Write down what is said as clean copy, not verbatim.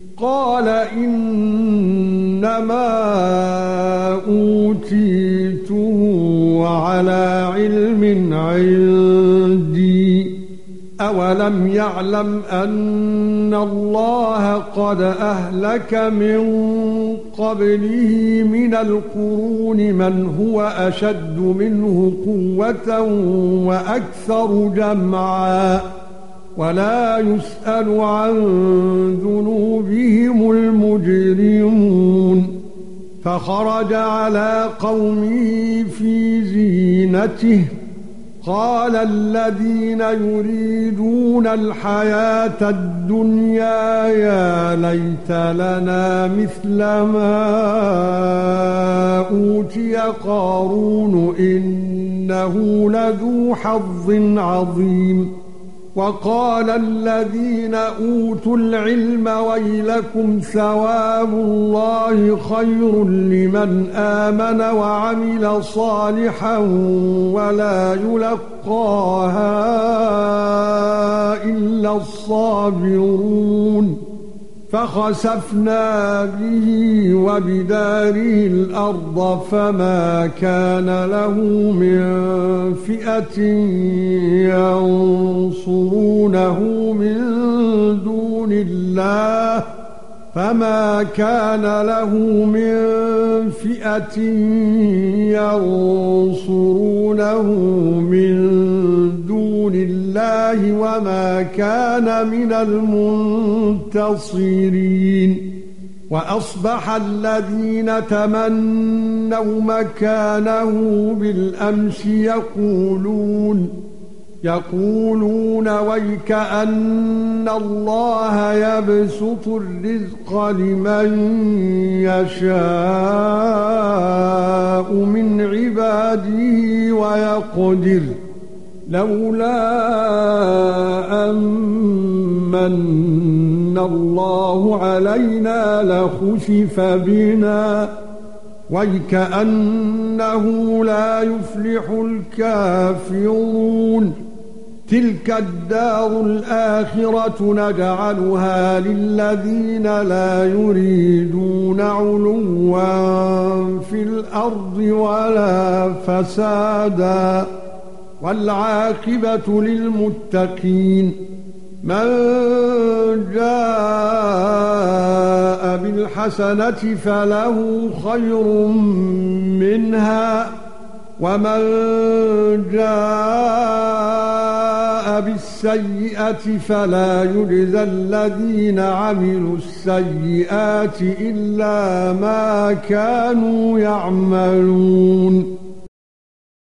قال إنما أوتيته على علم عندي أولم يعلم أن الله قد أهلك من قبله من القرون من هو أشد منه قوة وأكثر جمعا ولا يسأل عن ذنوبهم المجرمون فخرج على قومه في زينته قال الذين يريدون الحياة الدنيا يا ليت لنا مثل ما أوتي قارون إنه لذو حظ عظيم وقال الذين أوتوا العلم ويلكم ثواب الله خير لمن آمن وعمل صالحا ولا يلقاها إلا الصابرون فخسفنا به وبداره الأرض فما كان له من فئة ينصرونه من دون الله وما كان من المنتصرين وأصبح الذين تمنوا مكانه بالأمس يقولون ويك أن الله يبسط الرزق لمن يشاء من عباده ويقدر لولا أمن الله علينا لخسف بنا ويكأنه لا يفلح الكافرون تلك الدار الآخرة نجعلها للذين لا يريدون علوا في الأرض ولا فسادا والعاقبة للمتقين من جاء بالحسنة فله خير منها ومن جاء بالسيئة فلا يجزى الذين عملوا السيئات إلا ما كانوا يعملون